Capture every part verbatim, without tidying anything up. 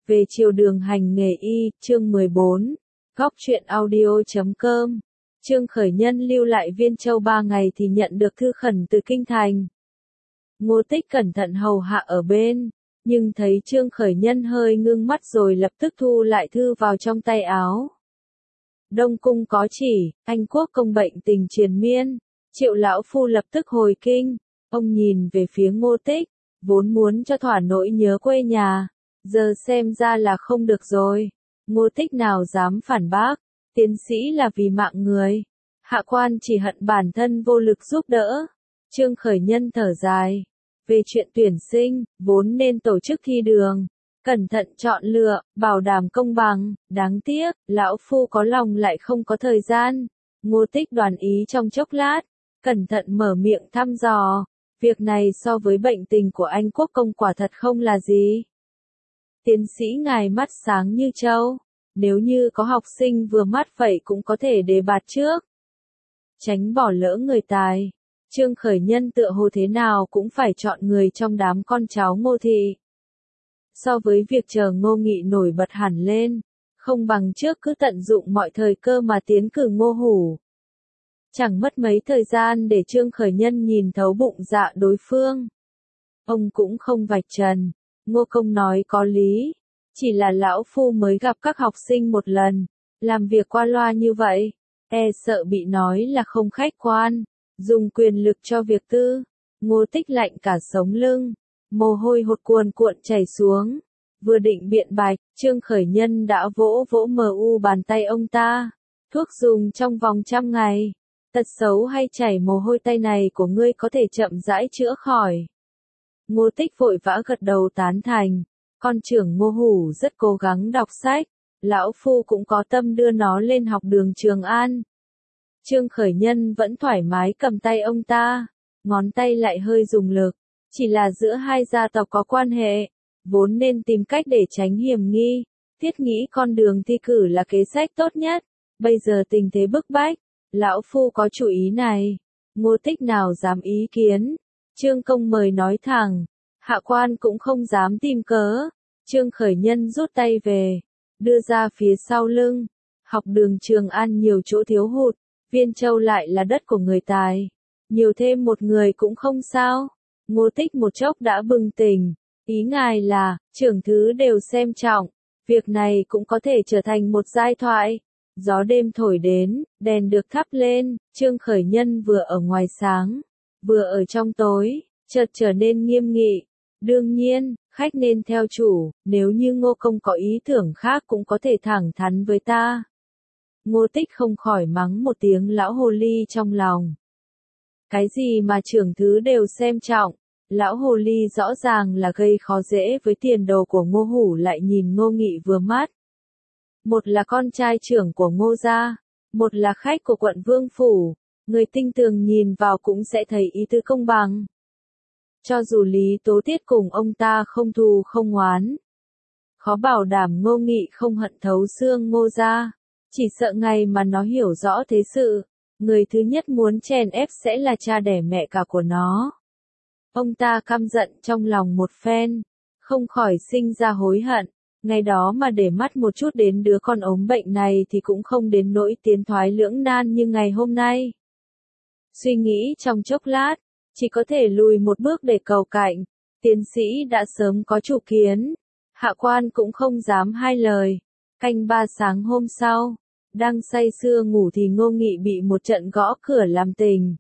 Về chiều đường hành nghề y, chương mười bốn, góc truyện audio chấm com. Trương Khởi Nhân lưu lại Viên Châu ba ngày thì nhận được thư khẩn từ kinh thành. Ngô Tích cẩn thận hầu hạ ở bên, nhưng thấy Trương Khởi Nhân hơi ngưng mắt rồi lập tức thu lại thư vào trong tay áo. Đông cung có chỉ, Anh quốc công bệnh tình triền miên, Triệu lão phu lập tức hồi kinh. Ông nhìn về phía Ngô Tích, vốn muốn cho thỏa nỗi nhớ quê nhà, giờ xem ra là không được rồi. Ngô Tích nào dám phản bác, tiến sĩ là vì mạng người, hạ quan chỉ hận bản thân vô lực giúp đỡ. Trương Khởi Nhân thở dài, về chuyện tuyển sinh, vốn nên tổ chức thi đường, cẩn thận chọn lựa, bảo đảm công bằng, đáng tiếc, lão phu có lòng lại không có thời gian. Ngô Tích đoán ý trong chốc lát, cẩn thận mở miệng thăm dò, việc này so với bệnh tình của Anh quốc công quả thật không là gì. Tiến sĩ ngài mắt sáng như trâu, nếu như có học sinh vừa mắt vậy cũng có thể đề bạt trước. Tránh bỏ lỡ người tài, Trương Khởi Nhân tựa hồ thế nào cũng phải chọn người trong đám con cháu Ngô thị. So với việc chờ Ngô Nghị nổi bật hẳn lên, không bằng trước cứ tận dụng mọi thời cơ mà tiến cử Ngô Hủ. Chẳng mất mấy thời gian để Trương Khởi Nhân nhìn thấu bụng dạ đối phương. Ông cũng không vạch trần, Ngô công nói có lý, chỉ là lão phu mới gặp các học sinh một lần, làm việc qua loa như vậy, e sợ bị nói là không khách quan, dùng quyền lực cho việc tư. Ngô Tích lạnh cả sống lưng, mồ hôi hột cuồn cuộn chảy xuống, vừa định biện bạch, Trương Khởi Nhân đã vỗ vỗ mờ u bàn tay ông ta. Thuốc dùng trong vòng trăm ngày, tật xấu hay chảy mồ hôi tay này của ngươi có thể chậm rãi chữa khỏi. Ngô Tích vội vã gật đầu tán thành, con trưởng Ngô Hủ rất cố gắng đọc sách, lão phu cũng có tâm đưa nó lên học đường Trường An. Trương Khởi Nhân vẫn thoải mái cầm tay ông ta, ngón tay lại hơi dùng lực, chỉ là giữa hai gia tộc có quan hệ, vốn nên tìm cách để tránh hiểm nghi, thiết nghĩ con đường thi cử là kế sách tốt nhất, bây giờ tình thế bức bách, lão phu có chủ ý này. Ngô Tích nào dám ý kiến, Trương công mời nói thẳng, hạ quan cũng không dám tìm cớ. Trương Khởi Nhân rút tay về, đưa ra phía sau lưng, học đường Trường An nhiều chỗ thiếu hụt, Viên Châu lại là đất của người tài, nhiều thêm một người cũng không sao. Ngô Tích một chốc đã bừng tỉnh, ý ngài là, trưởng thứ đều xem trọng, việc này cũng có thể trở thành một giai thoại. Gió đêm thổi đến, đèn được thắp lên, Trương Khởi Nhân vừa ở ngoài sáng, vừa ở trong tối, chợt trở nên nghiêm nghị. Đương nhiên, khách nên theo chủ, nếu như Ngô công có ý tưởng khác cũng có thể thẳng thắn với ta. Ngô Tích không khỏi mắng một tiếng lão hồ ly trong lòng. Cái gì mà trưởng thứ đều xem trọng, lão hồ ly rõ ràng là gây khó dễ với tiền đồ của Ngô Hủ lại nhìn Ngô Nghị vừa mắt. Một là con trai trưởng của Ngô gia, một là khách của quận Vương Phủ, người tinh tường nhìn vào cũng sẽ thấy ý tứ công bằng. Cho dù Lý Tố Tiết cùng ông ta không thù không oán, khó bảo đảm Ngô Nghị không hận thấu xương Ngô gia, chỉ sợ ngày mà nó hiểu rõ thế sự, người thứ nhất muốn chèn ép sẽ là cha đẻ mẹ cả của nó. Ông ta căm giận trong lòng một phen, không khỏi sinh ra hối hận, ngày đó mà để mắt một chút đến đứa con ốm bệnh này thì cũng không đến nỗi tiến thoái lưỡng nan như ngày hôm nay. Suy nghĩ trong chốc lát, chỉ có thể lùi một bước để cầu cạnh, tiến sĩ đã sớm có chủ kiến, hạ quan cũng không dám hai lời. Canh ba sáng hôm sau, đang say sưa ngủ thì Ngô Nghị bị một trận gõ cửa làm tỉnh.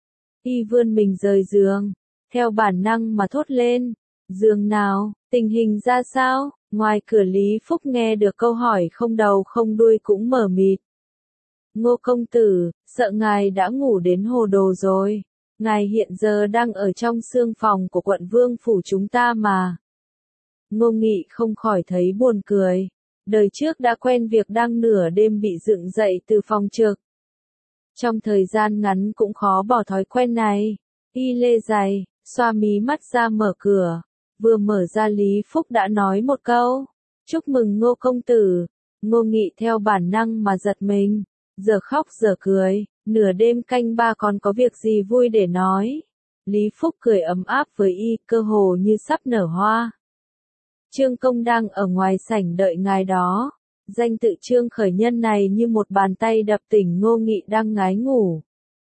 Y vươn mình rời giường, theo bản năng mà thốt lên, giường nào, tình hình ra sao? Ngoài cửa Lý Phúc nghe được câu hỏi không đầu không đuôi cũng mờ mịt. Ngô công tử, sợ ngài đã ngủ đến hồ đồ rồi, ngài hiện giờ đang ở trong xương phòng của quận Vương Phủ chúng ta mà. Ngô Nghị không khỏi thấy buồn cười, đời trước đã quen việc đang nửa đêm bị dựng dậy từ phòng trực. Trong thời gian ngắn cũng khó bỏ thói quen này, y lê giày, xoa mí mắt ra mở cửa. Vừa mở ra Lý Phúc đã nói một câu, chúc mừng Ngô công tử. Ngô Nghị theo bản năng mà giật mình, giờ khóc giờ cười, nửa đêm canh ba còn có việc gì vui để nói. Lý Phúc cười ấm áp với y, cơ hồ như sắp nở hoa. Trương Công đang ở ngoài sảnh đợi ngài đó. Danh tự Trương Khởi Nhân này như một bàn tay đập tỉnh Ngô Nghị đang ngái ngủ.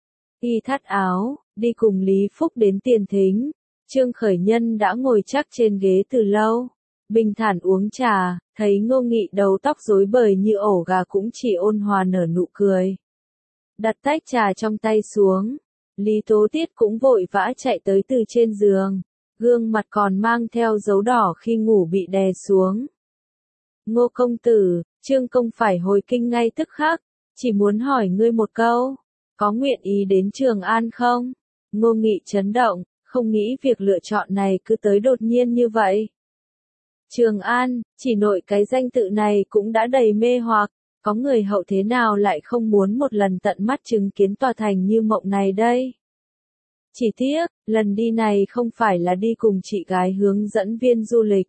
Y thắt áo, đi cùng Lý Phúc đến tiền thính. Trương Khởi Nhân đã ngồi chắc trên ghế từ lâu. Bình thản uống trà, thấy Ngô Nghị đầu tóc rối bời như ổ gà cũng chỉ ôn hòa nở nụ cười. Đặt tách trà trong tay xuống. Lý Tố Tiết cũng vội vã chạy tới từ trên giường. Gương mặt còn mang theo dấu đỏ khi ngủ bị đè xuống. Ngô công tử, Trương công phải hồi kinh ngay tức khắc. Chỉ muốn hỏi ngươi một câu. Có nguyện ý đến Trường An không? Ngô Nghị chấn động, không nghĩ việc lựa chọn này cứ tới đột nhiên như vậy. Trường An, chỉ nội cái danh tự này cũng đã đầy mê hoặc. Có người hậu thế nào lại không muốn một lần tận mắt chứng kiến tòa thành như mộng này đây? Chỉ tiếc, lần đi này không phải là đi cùng chị gái hướng dẫn viên du lịch,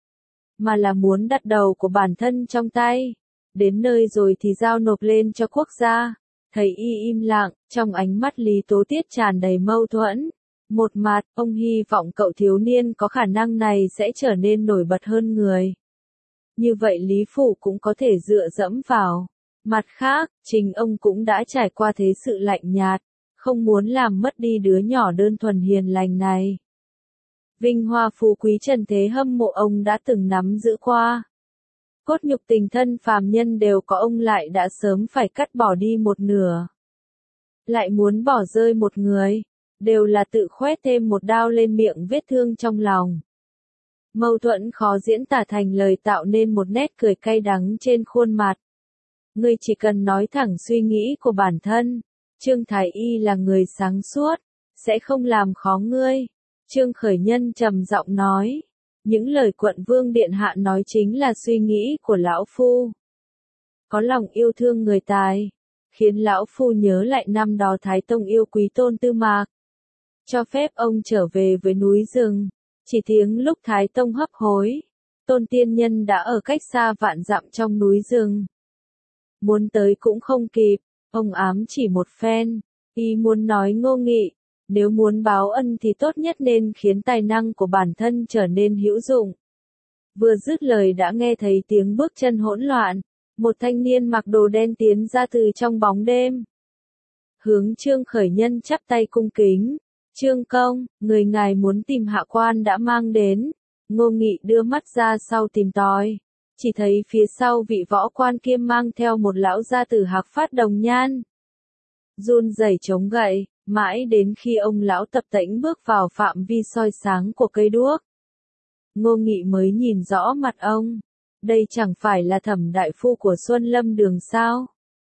mà là muốn đặt đầu của bản thân trong tay. Đến nơi rồi thì giao nộp lên cho quốc gia. Thấy y im lặng, trong ánh mắt Lý Tố Tiết tràn đầy mâu thuẫn. Một mặt, ông hy vọng cậu thiếu niên có khả năng này sẽ trở nên nổi bật hơn người. Như vậy Lý Phủ cũng có thể dựa dẫm vào. Mặt khác, chính ông cũng đã trải qua thế sự lạnh nhạt, không muốn làm mất đi đứa nhỏ đơn thuần hiền lành này. Vinh hoa phú quý trần thế hâm mộ ông đã từng nắm giữ qua. Cốt nhục tình thân phàm nhân đều có, ông lại đã sớm phải cắt bỏ đi một nửa. Lại muốn bỏ rơi một người, đều là tự khoét thêm một đao lên miệng vết thương trong lòng. Mâu thuẫn khó diễn tả thành lời tạo nên một nét cười cay đắng trên khuôn mặt. Ngươi chỉ cần nói thẳng suy nghĩ của bản thân. Trương Thái Y là người sáng suốt, sẽ không làm khó ngươi. Trương Khởi Nhân trầm giọng nói. Những lời quận vương điện hạ nói chính là suy nghĩ của lão phu. Có lòng yêu thương người tài, khiến lão phu nhớ lại năm đó Thái Tông yêu quý Tôn Tư Mạc. Cho phép ông trở về với núi rừng. Chỉ tiếng lúc Thái Tông hấp hối, Tôn Tiên Nhân đã ở cách xa vạn dặm trong núi rừng. Muốn tới cũng không kịp, ông ám chỉ một phen, y muốn nói Ngô Nghị, nếu muốn báo ân thì tốt nhất nên khiến tài năng của bản thân trở nên hữu dụng. Vừa dứt lời đã nghe thấy tiếng bước chân hỗn loạn, một thanh niên mặc đồ đen tiến ra từ trong bóng đêm. Hướng Trương Khởi Nhân chắp tay cung kính. Trương công, người ngài muốn tìm hạ quan đã mang đến. Ngô Nghị đưa mắt ra sau tìm tòi. Chỉ thấy phía sau vị võ quan kia mang theo một lão gia tử hạc phát đồng nhan. Run rẩy chống gậy, mãi đến khi ông lão tập tễnh bước vào phạm vi soi sáng của cây đuốc. Ngô Nghị mới nhìn rõ mặt ông. Đây chẳng phải là Thẩm đại phu của Xuân Lâm Đường sao?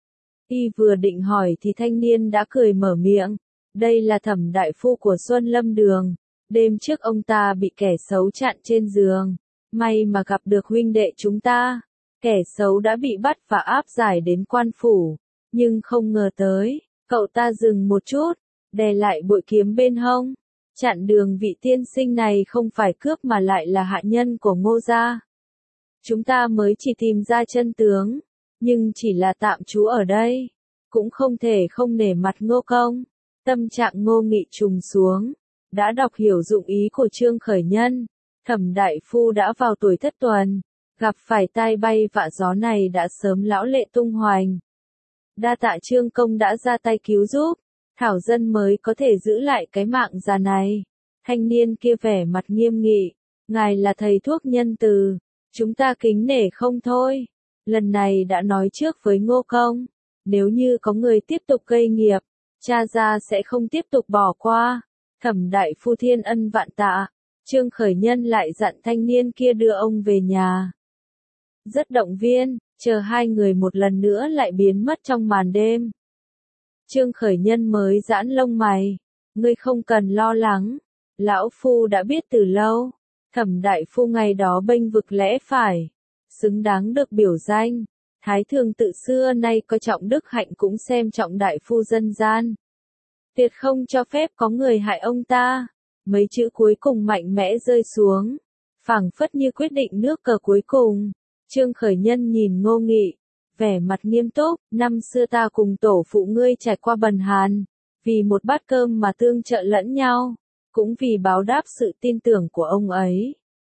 Y vừa định hỏi thì thanh niên đã cười mở miệng. Đây là Thẩm đại phu của Xuân Lâm Đường. Đêm trước ông ta bị kẻ xấu chặn trên giường. May mà gặp được huynh đệ chúng ta. Kẻ xấu đã bị bắt và áp giải đến quan phủ. Nhưng không ngờ tới, cậu ta dừng một chút, đè lại bội kiếm bên hông. Chặn đường vị tiên sinh này không phải cướp mà lại là hạ nhân của Ngô gia. Chúng ta mới chỉ tìm ra chân tướng, nhưng chỉ là tạm trú ở đây. Cũng không thể không nể mặt Ngô công. Tâm trạng Ngô Nghị trùng xuống. Đã đọc hiểu dụng ý của Trương Khởi Nhân. Thẩm đại phu đã vào tuổi thất tuần. Gặp phải tai bay vạ gió này đã sớm lão lệ tung hoành. Đa tạ Trương công đã ra tay cứu giúp. Thảo dân mới có thể giữ lại cái mạng già này. Thanh niên kia vẻ mặt nghiêm nghị. Ngài là thầy thuốc nhân từ. Chúng ta kính nể không thôi. Lần này đã nói trước với Ngô công. Nếu như có người tiếp tục gây nghiệp, cha gia sẽ không tiếp tục bỏ qua. Thẩm đại phu thiên ân vạn tạ. Trương Khởi Nhân lại dặn thanh niên kia đưa ông về nhà. Rất động viên, chờ hai người một lần nữa lại biến mất trong màn đêm. Trương Khởi Nhân mới giãn lông mày. Ngươi không cần lo lắng. Lão phu đã biết từ lâu. Thẩm đại phu ngày đó bênh vực lẽ phải. Xứng đáng được biểu danh. Thái thường tự xưa nay coi trọng đức hạnh cũng xem trọng đại phu dân gian. Tuyệt không cho phép có người hại ông ta. Mấy chữ cuối cùng mạnh mẽ rơi xuống. Phảng phất như quyết định nước cờ cuối cùng. Trương Khởi Nhân nhìn Ngô Nghị. Vẻ mặt nghiêm túc. Năm xưa ta cùng tổ phụ ngươi trải qua bần hàn. Vì một bát cơm mà tương trợ lẫn nhau. Cũng vì báo đáp sự tin tưởng của ông ấy.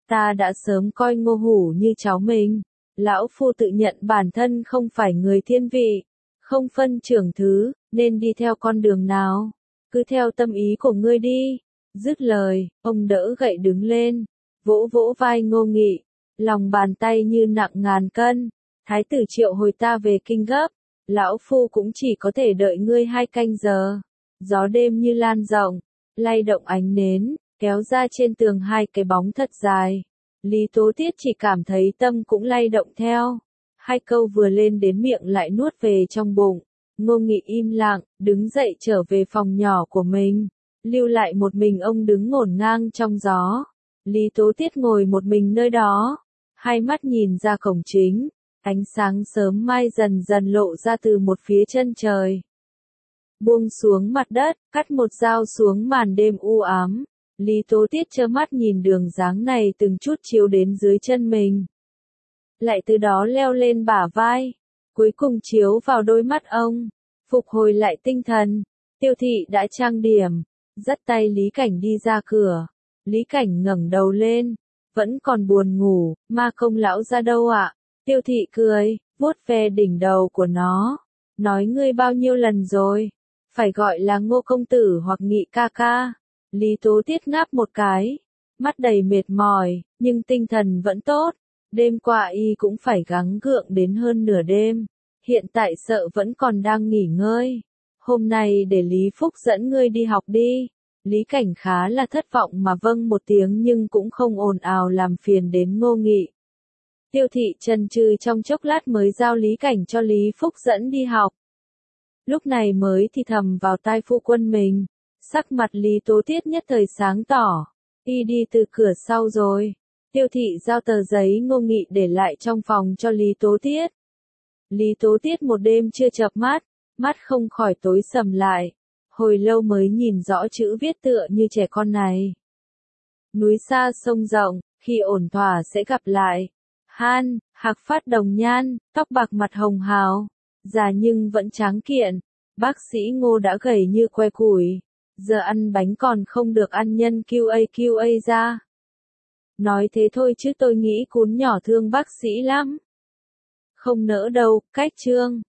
Ta đã sớm coi Ngô Hủ như cháu mình. Lão Phu tự nhận bản thân không phải người thiên vị, không phân trưởng thứ, nên đi theo con đường nào. Cứ theo tâm ý của ngươi đi. Dứt lời, ông đỡ gậy đứng lên, vỗ vỗ vai Ngô Nghị, lòng bàn tay như nặng ngàn cân. Thái tử triệu hồi ta về kinh gấp, lão Phu cũng chỉ có thể đợi ngươi hai canh giờ. Gió đêm như lan rộng, lay động ánh nến, kéo ra trên tường hai cái bóng thật dài. Lý Tố Tiết chỉ cảm thấy tâm cũng lay động theo. Hai câu vừa lên đến miệng lại nuốt về trong bụng. Ngô Nghị im lặng, đứng dậy trở về phòng nhỏ của mình. Lưu lại một mình ông đứng ngổn ngang trong gió. Lý Tố Tiết ngồi một mình nơi đó. Hai mắt nhìn ra cổng chính. Ánh sáng sớm mai dần dần lộ ra từ một phía chân trời. Buông xuống mặt đất, cắt một dao xuống màn đêm u ám. Lý Tố Tiết trơ mắt nhìn đường dáng này từng chút chiếu đến dưới chân mình. Lại từ đó leo lên bả vai. Cuối cùng chiếu vào đôi mắt ông. Phục hồi lại tinh thần. Tiêu Thị đã trang điểm. Dắt tay Lý Cảnh đi ra cửa. Lý Cảnh ngẩng đầu lên. Vẫn còn buồn ngủ. Ma Công lão ra đâu ạ? Tiêu Thị cười, vuốt ve đỉnh đầu của nó. Nói ngươi bao nhiêu lần rồi? Phải gọi là Ngô công tử hoặc Nghị ca ca. Lý Tố Tiết ngáp một cái. Mắt đầy mệt mỏi, nhưng tinh thần vẫn tốt. Đêm qua y cũng phải gắng gượng đến hơn nửa đêm. Hiện tại sợ vẫn còn đang nghỉ ngơi. Hôm nay để Lý Phúc dẫn ngươi đi học đi. Lý Cảnh khá là thất vọng mà vâng một tiếng nhưng cũng không ồn ào làm phiền đến Ngô Nghị. Tiêu Thị chần chừ trong chốc lát mới giao Lý Cảnh cho Lý Phúc dẫn đi học. Lúc này mới thì thầm vào tai phu quân mình. Sắc mặt Lý Tố Tiết nhất thời sáng tỏ. Y đi từ cửa sau rồi. Tiêu Thị giao tờ giấy Ngô Nghị để lại trong phòng cho Lý Tố Tiết. Lý Tố Tiết một đêm chưa chợp mắt, mắt không khỏi tối sầm lại. Hồi lâu mới nhìn rõ chữ viết tựa như trẻ con này. Núi xa sông rộng, khi ổn thỏa sẽ gặp lại. Han, hạc phát đồng nhan, tóc bạc mặt hồng hào. Già nhưng vẫn tráng kiện. Bác sĩ Ngô đã gầy như que củi. Giờ ăn bánh còn không được ăn nhân quy a quy a ra. Nói thế thôi chứ tôi nghĩ cún nhỏ thương bác sĩ lắm. Không nỡ đâu, cách chương.